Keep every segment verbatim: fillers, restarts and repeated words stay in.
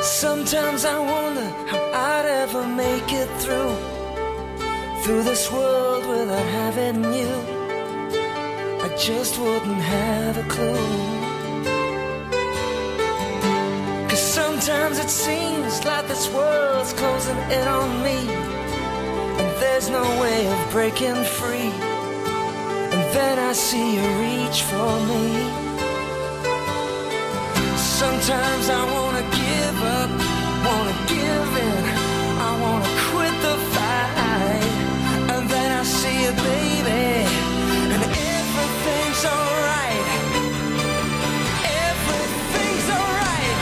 Sometimes I wonder how I'd ever make it through Through this world without having you. I just wouldn't have a clue. Cause sometimes it seems like this world's closing in on me, and there's no way of breaking free. And then I see you reach for me. Sometimes I wanna give up, wanna give in, I wanna quit the fight. And then I see you, baby, and everything's alright. Everything's alright.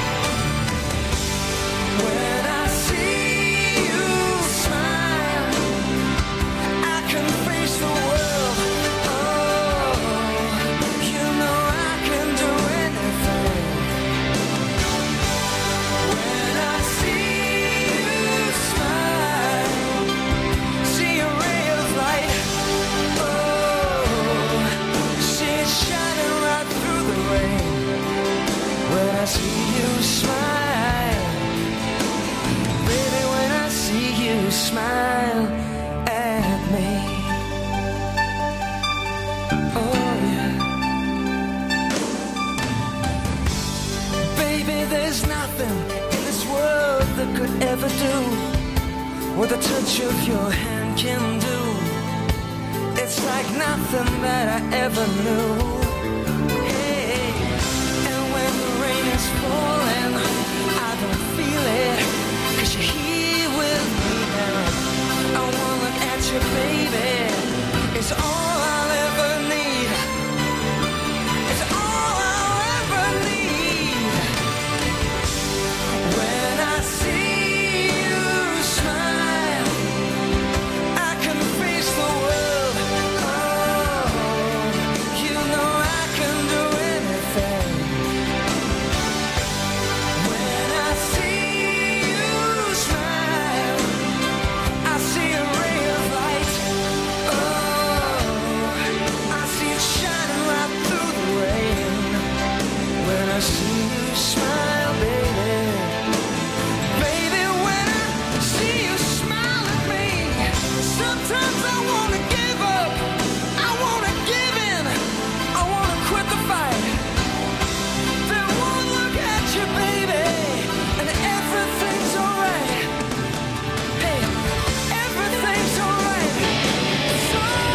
When I see you smile, I can face the world. Oh, you know I can do anything. When I see you smile, see a ray of light. Oh, see it shining right through the rain. When I see you smile, baby, when I see you smile at me. Oh yeah. Baby, there's nothing in this world that could ever do what the touch of your hand can do. It's like nothing that I ever knew. Hey, and when the rain is falling, I don't feel it, cause you're here with me now. I wanna look at you, baby, it's all I'll ever need. It's all I'll ever need. When I see you smile, I can face the world. Oh, you know I can do anything. When I see you smile, I see a ray of light. Oh, I see it shining right through the rain. When I see you smile, baby, baby, when I see you smile at me, sometimes I wanna give up, I wanna give in, I wanna quit the fight. Then one look at you, baby, and everything's alright. Hey, everything's alright. It's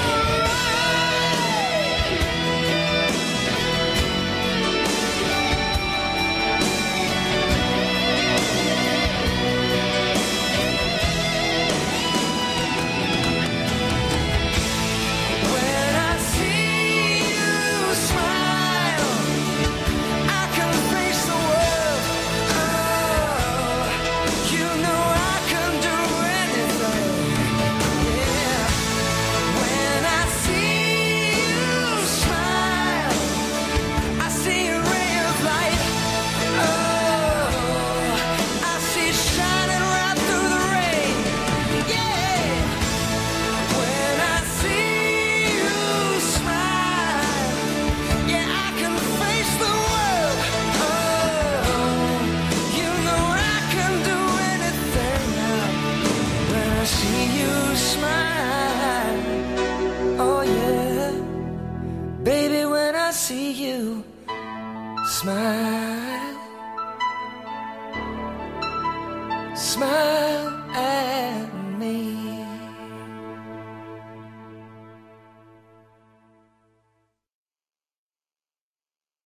when I see you smile, I can face the world. Oh, you know I can do anything. Yeah. When I see you smile, I see a ray of light. Oh, I see it shining right through the rain. Yeah. When I see you smile, yeah, I can face the world. Oh, you know I can do anything now. When I see you smile, oh yeah, baby, when I see you smile, smile at me.